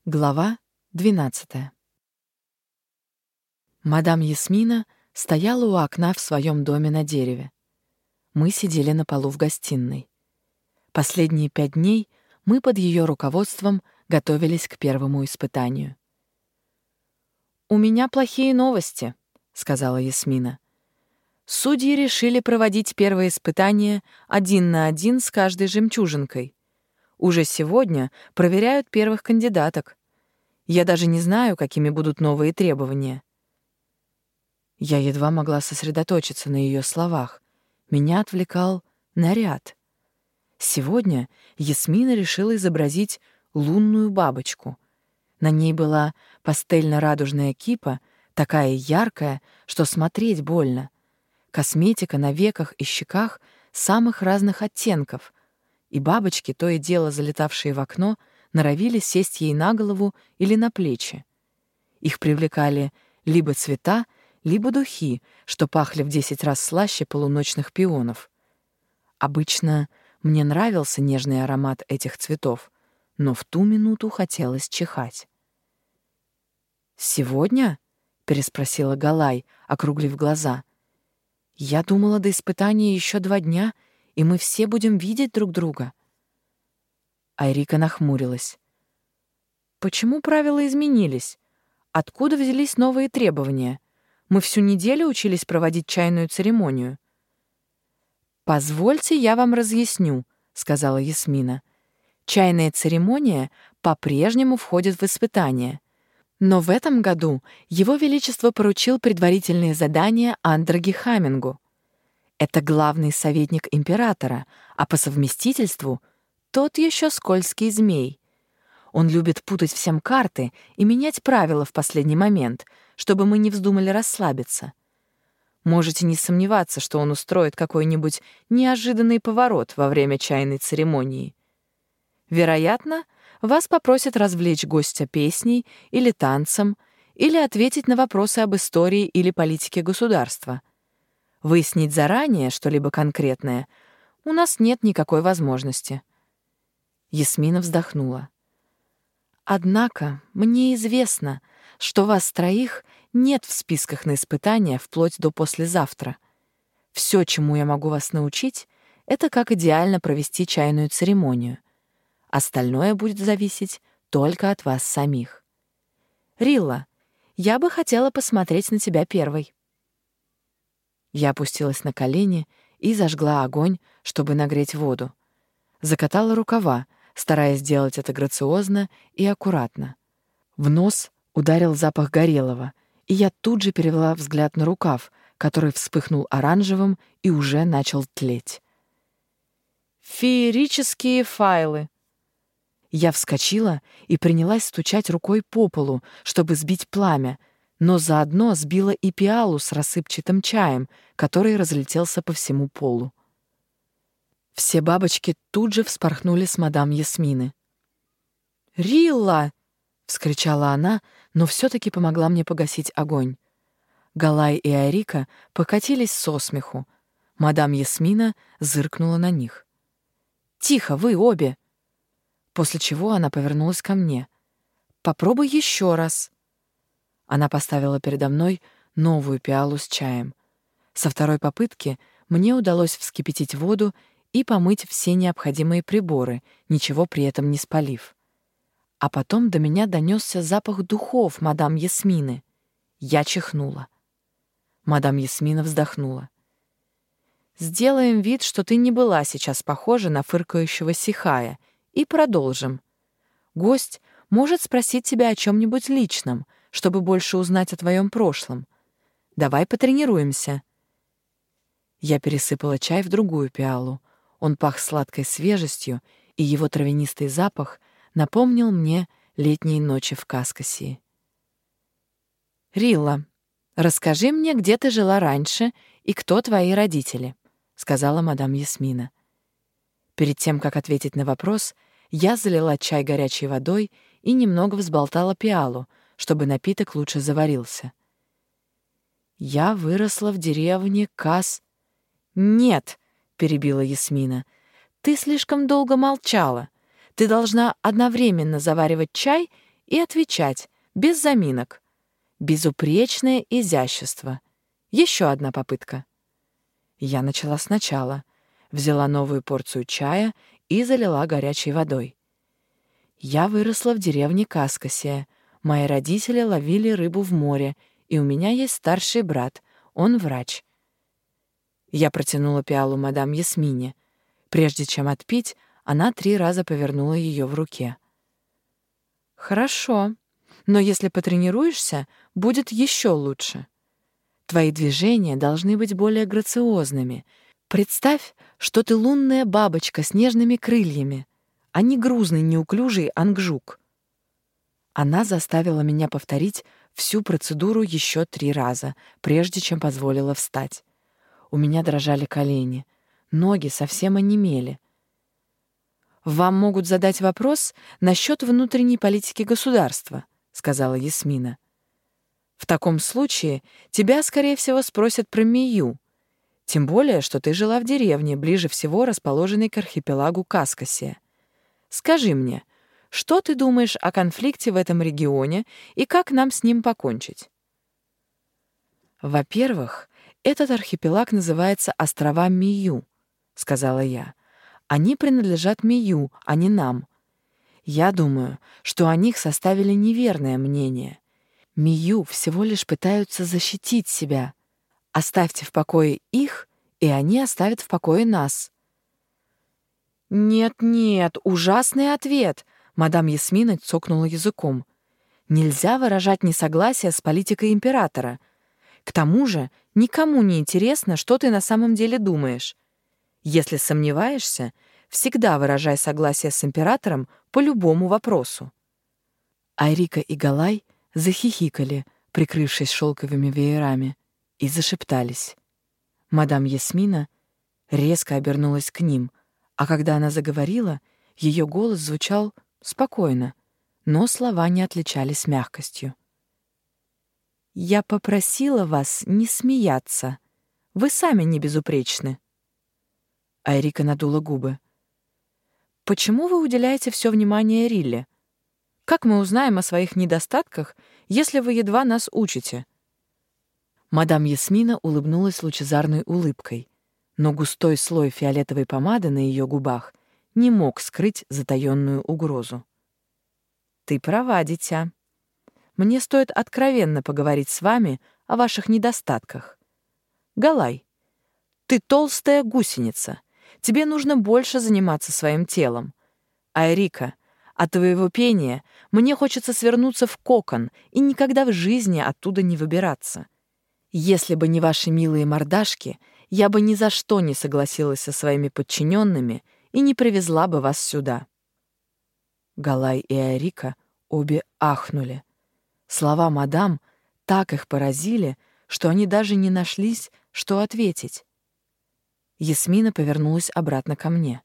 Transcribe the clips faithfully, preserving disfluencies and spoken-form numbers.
Глава двенадцатая. Мадам Ясмина стояла у окна в своем доме на дереве. Мы сидели на полу в гостиной. Последние пять дней мы под ее руководством готовились к первому испытанию. «У меня плохие новости», — сказала Ясмина. «Судьи решили проводить первое испытание один на один с каждой жемчужинкой. Уже сегодня проверяют первых кандидаток. Я даже не знаю, какими будут новые требования». Я едва могла сосредоточиться на ее словах. Меня отвлекал наряд. Сегодня Ясмина решила изобразить лунную бабочку. На ней была пастельно-радужная кипа, такая яркая, что смотреть больно. Косметика на веках и щеках самых разных оттенков, и бабочки, то и дело залетавшие в окно, норовили сесть ей на голову или на плечи. Их привлекали либо цвета, либо духи, что пахли в десять раз слаще полуночных пионов. Обычно мне нравился нежный аромат этих цветов, но в ту минуту хотелось чихать. «Сегодня?» — переспросила Галай, округлив глаза. «Я думала, до испытания еще два дня, и мы все будем видеть друг друга». Айрика нахмурилась. «Почему правила изменились? Откуда взялись новые требования? Мы всю неделю учились проводить чайную церемонию». «Позвольте, я вам разъясню», — сказала Ясмина. «Чайная церемония по-прежнему входит в испытание. Но в этом году Его Величество поручил предварительные задания Андраги Хамингу. Это главный советник императора, а по совместительству тот еще скользкий змей. Он любит путать всем карты и менять правила в последний момент, чтобы мы не вздумали расслабиться. Можете не сомневаться, что он устроит какой-нибудь неожиданный поворот во время чайной церемонии. Вероятно, вас попросят развлечь гостя песней или танцем, или ответить на вопросы об истории или политике государства. Выяснить заранее что-либо конкретное у нас нет никакой возможности». Ясмина вздохнула. «Однако мне известно, что вас троих нет в списках на испытания вплоть до послезавтра. Все, чему я могу вас научить, это как идеально провести чайную церемонию. Остальное будет зависеть только от вас самих. Рилла, я бы хотела посмотреть на тебя первой». Я опустилась на колени и зажгла огонь, чтобы нагреть воду. Закатала рукава, стараясь сделать это грациозно и аккуратно. В нос ударил запах горелого, и я тут же перевела взгляд на рукав, который вспыхнул оранжевым и уже начал тлеть. «Феерические файлы!» Я вскочила и принялась стучать рукой по полу, чтобы сбить пламя, но заодно сбила и пиалу с рассыпчатым чаем, который разлетелся по всему полу. Все бабочки тут же вспорхнули с мадам Ясмины. «Рилла!» — вскричала она, но все-таки помогла мне погасить огонь. Галай и Айрика покатились со смеху. Мадам Ясмина зыркнула на них. «Тихо, вы обе!» После чего она повернулась ко мне. «Попробуй еще раз». Она поставила передо мной новую пиалу с чаем. Со второй попытки мне удалось вскипятить воду и помыть все необходимые приборы, ничего при этом не спалив. А потом до меня донесся запах духов мадам Ясмины. Я чихнула. Мадам Ясмина вздохнула. «Сделаем вид, что ты не была сейчас похожа на фыркающего сихая, и продолжим. Гость может спросить тебя о чем-нибудь личном, чтобы больше узнать о твоем прошлом. Давай потренируемся». Я пересыпала чай в другую пиалу. Он пах сладкой свежестью, и его травянистый запах напомнил мне летние ночи в Каскасии. «Рилла, расскажи мне, где ты жила раньше и кто твои родители», — сказала мадам Ясмина. Перед тем, как ответить на вопрос, я залила чай горячей водой и немного взболтала пиалу, чтобы напиток лучше заварился. «Я выросла в деревне Кас...» «Нет», — перебила Ясмина, — «ты слишком долго молчала. Ты должна одновременно заваривать чай и отвечать, без заминок. Безупречное изящество. Еще одна попытка. Я начала сначала, взяла новую порцию чая и залила горячей водой. Я выросла в деревне Каскасия. Мои родители ловили рыбу в море, и у меня есть старший брат, он врач. Я протянула пиалу мадам Ясмине. Прежде чем отпить, она три раза повернула ее в руке. «Хорошо, но если потренируешься, будет еще лучше. Твои движения должны быть более грациозными. Представь, что ты лунная бабочка с нежными крыльями, а не грузный, неуклюжий ангжук». Она заставила меня повторить всю процедуру еще три раза, прежде чем позволила встать. У меня дрожали колени, ноги совсем онемели. «Вам могут задать вопрос насчет внутренней политики государства», — сказала Ясмина. «В таком случае тебя, скорее всего, спросят про Мию, тем более, что ты жила в деревне, ближе всего расположенной к архипелагу Каскасия. Скажи мне, что ты думаешь о конфликте в этом регионе и как нам с ним покончить?» «Во-первых, этот архипелаг называется острова Мию», — сказала я. «Они принадлежат Мию, а не нам. Я думаю, что о них составили неверное мнение. Мию всего лишь пытаются защитить себя. Оставьте в покое их, и они оставят в покое нас». «Нет-нет, ужасный ответ», — мадам Ясмина цокнула языком. «Нельзя выражать несогласие с политикой императора. К тому же никому не интересно, что ты на самом деле думаешь. Если сомневаешься, всегда выражай согласие с императором по любому вопросу». Айрика и Галай захихикали, прикрывшись шелковыми веерами, и зашептались. Мадам Ясмина резко обернулась к ним, а когда она заговорила, ее голос звучал спокойно, но слова не отличались мягкостью. «Я попросила вас не смеяться. Вы сами не безупречны». Айрика надула губы. «Почему вы уделяете все внимание Рилле? Как мы узнаем о своих недостатках, если вы едва нас учите?» Мадам Ясмина улыбнулась лучезарной улыбкой, но густой слой фиолетовой помады на ее губах не мог скрыть затаённую угрозу. «Ты права, дитя. Мне стоит откровенно поговорить с вами о ваших недостатках. Галай, ты толстая гусеница. Тебе нужно больше заниматься своим телом. Айрика, от твоего пения мне хочется свернуться в кокон и никогда в жизни оттуда не выбираться. Если бы не ваши милые мордашки, я бы ни за что не согласилась со своими подчиненными и не привезла бы вас сюда». Галай и Айрика обе ахнули. Слова мадам так их поразили, что они даже не нашлись, что ответить. Ясмина повернулась обратно ко мне.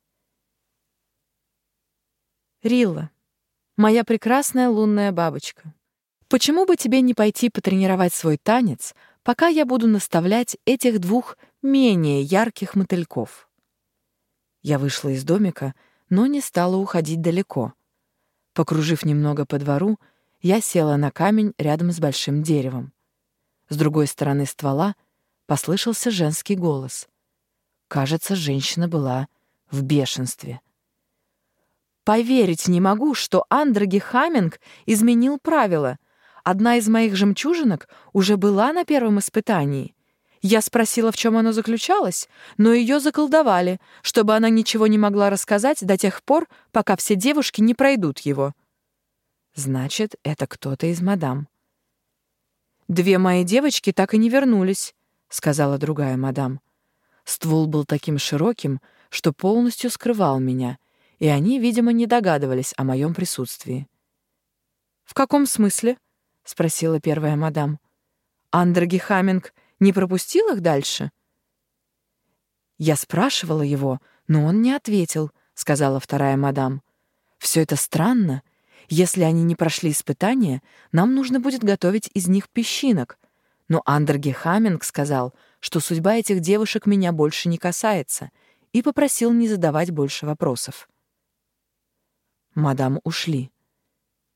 «Рилла, моя прекрасная лунная бабочка, почему бы тебе не пойти потренировать свой танец, пока я буду наставлять этих двух менее ярких мотыльков?» Я вышла из домика, но не стала уходить далеко. Покружив немного по двору, я села на камень рядом с большим деревом. С другой стороны ствола послышался женский голос. Кажется, женщина была в бешенстве. «Поверить не могу, что Андраги Хаминг изменил правила. Одна из моих жемчужинок уже была на первом испытании. Я спросила, в чем оно заключалось, но ее заколдовали, чтобы она ничего не могла рассказать до тех пор, пока все девушки не пройдут его». Значит, это кто-то из мадам. «Две мои девочки так и не вернулись», — сказала другая мадам. Ствол был таким широким, что полностью скрывал меня, и они, видимо, не догадывались о моем присутствии. «В каком смысле?» — спросила первая мадам. «Андраги Хаминг не пропустил их дальше?» «Я спрашивала его, но он не ответил», — сказала вторая мадам. «Все это странно. Если они не прошли испытания, нам нужно будет готовить из них песчинок. Но Андраги Хаминг сказал, что судьба этих девушек меня больше не касается, и попросил не задавать больше вопросов». Мадам ушли.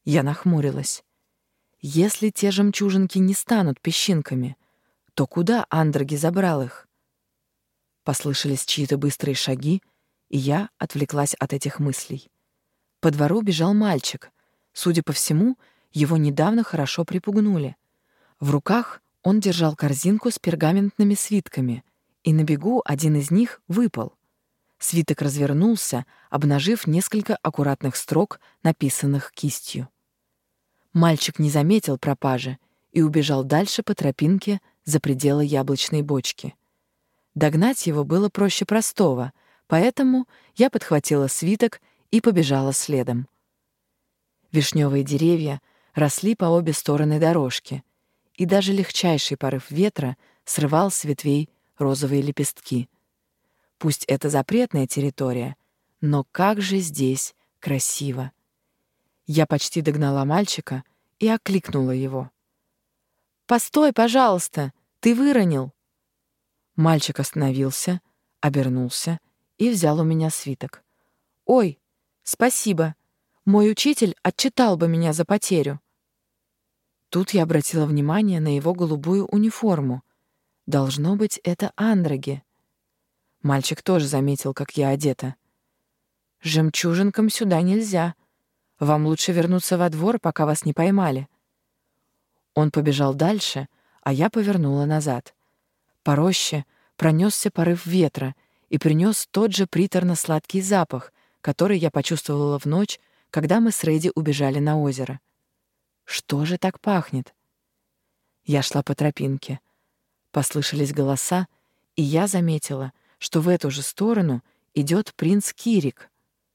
Я нахмурилась. Если те жемчужинки не станут песчинками, то куда Андроги забрал их? Послышались чьи-то быстрые шаги, и я отвлеклась от этих мыслей. По двору бежал мальчик. Судя по всему, его недавно хорошо припугнули. В руках он держал корзинку с пергаментными свитками, и на бегу один из них выпал. Свиток развернулся, обнажив несколько аккуратных строк, написанных кистью. Мальчик не заметил пропажи и убежал дальше по тропинке за пределы яблочной бочки. Догнать его было проще простого, поэтому я подхватила свиток и побежала следом. Вишневые деревья росли по обе стороны дорожки, и даже легчайший порыв ветра срывал с ветвей розовые лепестки. Пусть это запретная территория, но как же здесь красиво! Я почти догнала мальчика и окликнула его. «Постой, пожалуйста! Ты выронил!» Мальчик остановился, обернулся и взял у меня свиток. «Ой, спасибо! Мой учитель отчитал бы меня за потерю!» Тут я обратила внимание на его голубую униформу. Должно быть, это Андроги. Мальчик тоже заметил, как я одета. «Жемчужинкам сюда нельзя. Вам лучше вернуться во двор, пока вас не поймали». Он побежал дальше, а я повернула назад. По роще пронесся порыв ветра и принес тот же приторно-сладкий запах, который я почувствовала в ночь, когда мы с Рэдди убежали на озеро. Что же так пахнет? Я шла по тропинке. Послышались голоса, и я заметила, что в эту же сторону идет принц Кирик.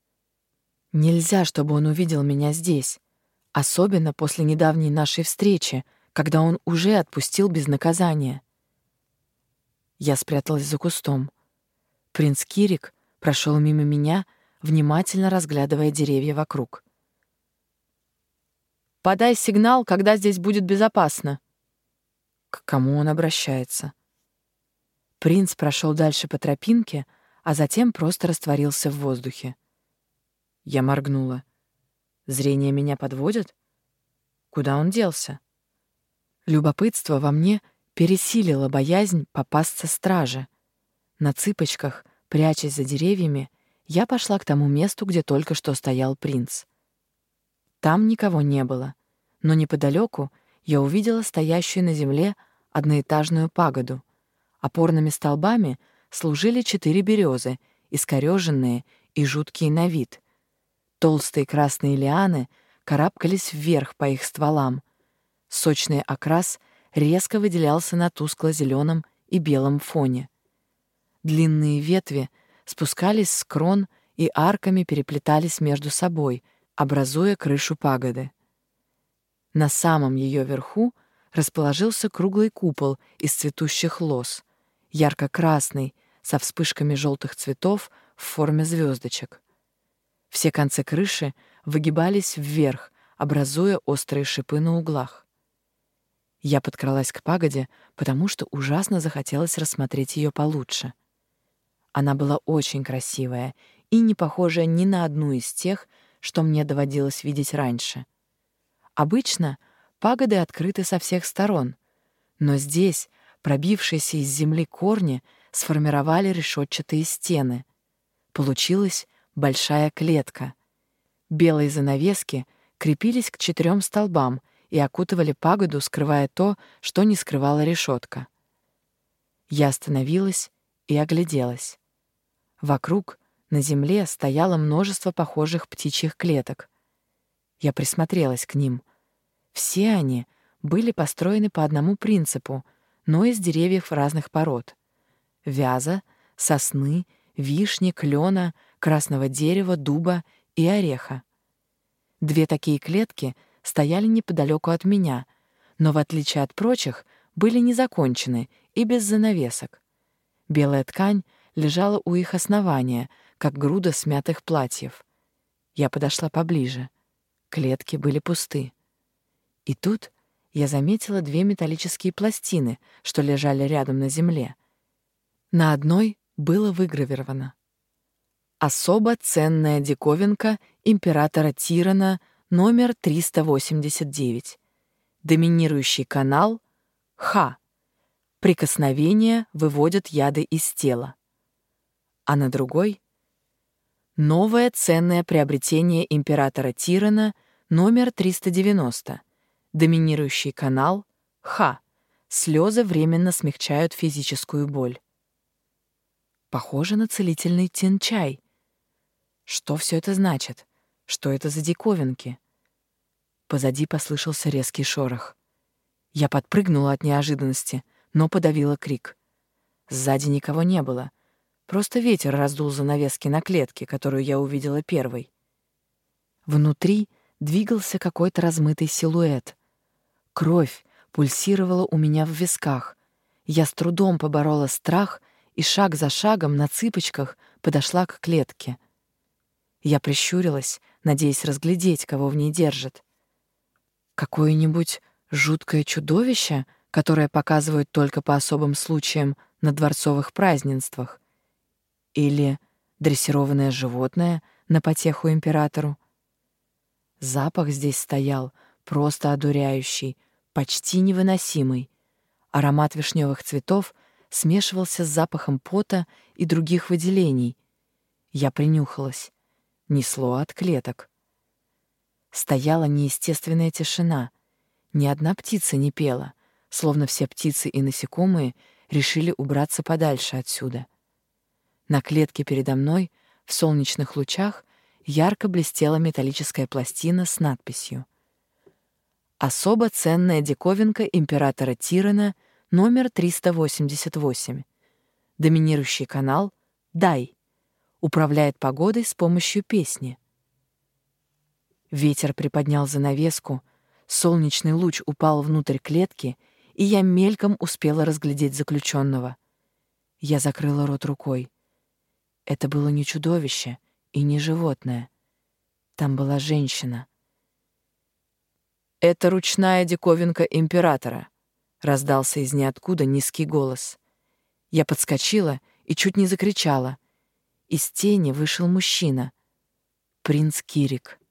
Нельзя, чтобы он увидел меня здесь, особенно после недавней нашей встречи, когда он уже отпустил без наказания. Я спряталась за кустом. Принц Кирик прошел мимо меня, внимательно разглядывая деревья вокруг. «Подай сигнал, когда здесь будет безопасно». К кому он обращается? Принц прошел дальше по тропинке, а затем просто растворился в воздухе. Я моргнула. Зрение меня подводит? Куда он делся? Любопытство во мне пересилило боязнь попасться страже. На цыпочках, прячась за деревьями, я пошла к тому месту, где только что стоял принц. Там никого не было, но неподалеку я увидела стоящую на земле одноэтажную пагоду. Опорными столбами служили четыре березы, искорёженные и жуткие на вид. Толстые красные лианы карабкались вверх по их стволам. Сочный окрас резко выделялся на тускло-зеленом и белом фоне. Длинные ветви спускались с крон и арками переплетались между собой, образуя крышу пагоды. На самом ее верху расположился круглый купол из цветущих лоз, ярко-красный, со вспышками желтых цветов в форме звездочек. Все концы крыши выгибались вверх, образуя острые шипы на углах. Я подкралась к пагоде, потому что ужасно захотелось рассмотреть ее получше. Она была очень красивая и не похожая ни на одну из тех, что мне доводилось видеть раньше. Обычно пагоды открыты со всех сторон, но здесь пробившиеся из земли корни сформировали решетчатые стены. Получилась большая клетка. Белые занавески крепились к четырем столбам и окутывали пагоду, скрывая то, что не скрывала решетка. Я остановилась и огляделась. Вокруг на земле стояло множество похожих птичьих клеток. Я присмотрелась к ним. Все они были построены по одному принципу, но из деревьев разных пород: вяза, сосны, вишни, клена, красного дерева, дуба и ореха. Две такие клетки стояли неподалеку от меня, но, в отличие от прочих, были незакончены и без занавесок. Белая ткань лежала у их основания, как груда смятых платьев. Я подошла поближе. Клетки были пусты. И тут я заметила две металлические пластины, что лежали рядом на земле. На одной было выгравировано: «Особо ценная диковинка императора Тирана номер триста восемьдесят девять. Доминирующий канал Х. Прикосновения выводят яды из тела. А на другой — новое ценное приобретение императора Тирана номер триста девяносто. Доминирующий канал Х. Слезы временно смягчают физическую боль. Похоже на целительный тин-чай. Что все это значит? Что это за диковинки? Позади послышался резкий шорох. Я подпрыгнула от неожиданности, но подавила крик. Сзади никого не было. Просто ветер раздул занавески на клетке, которую я увидела первой. Внутри двигался какой-то размытый силуэт. Кровь пульсировала у меня в висках. Я с трудом поборола страх и шаг за шагом на цыпочках подошла к клетке. Я прищурилась, надеясь разглядеть, кого в ней держат. Какое-нибудь жуткое чудовище, которое показывают только по особым случаям на дворцовых празднествах? Или дрессированное животное на потеху императору? Запах здесь стоял просто одуряющий, почти невыносимый. Аромат вишневых цветов смешивался с запахом пота и других выделений. Я принюхалась. Несло от клеток. Стояла неестественная тишина. Ни одна птица не пела, словно все птицы и насекомые решили убраться подальше отсюда. На клетке передо мной в солнечных лучах ярко блестела металлическая пластина с надписью: «Особо ценная диковинка императора Тирана номер триста восемьдесят восемь. Доминирующий канал Дай. Управляет погодой с помощью песни». Ветер приподнял занавеску, солнечный луч упал внутрь клетки, и я мельком успела разглядеть заключенного. Я закрыла рот рукой. Это было не чудовище и не животное. Там была женщина. «Это ручная диковинка императора», — раздался из ниоткуда низкий голос. Я подскочила и чуть не закричала. Из тени вышел мужчина. Принц Кирик.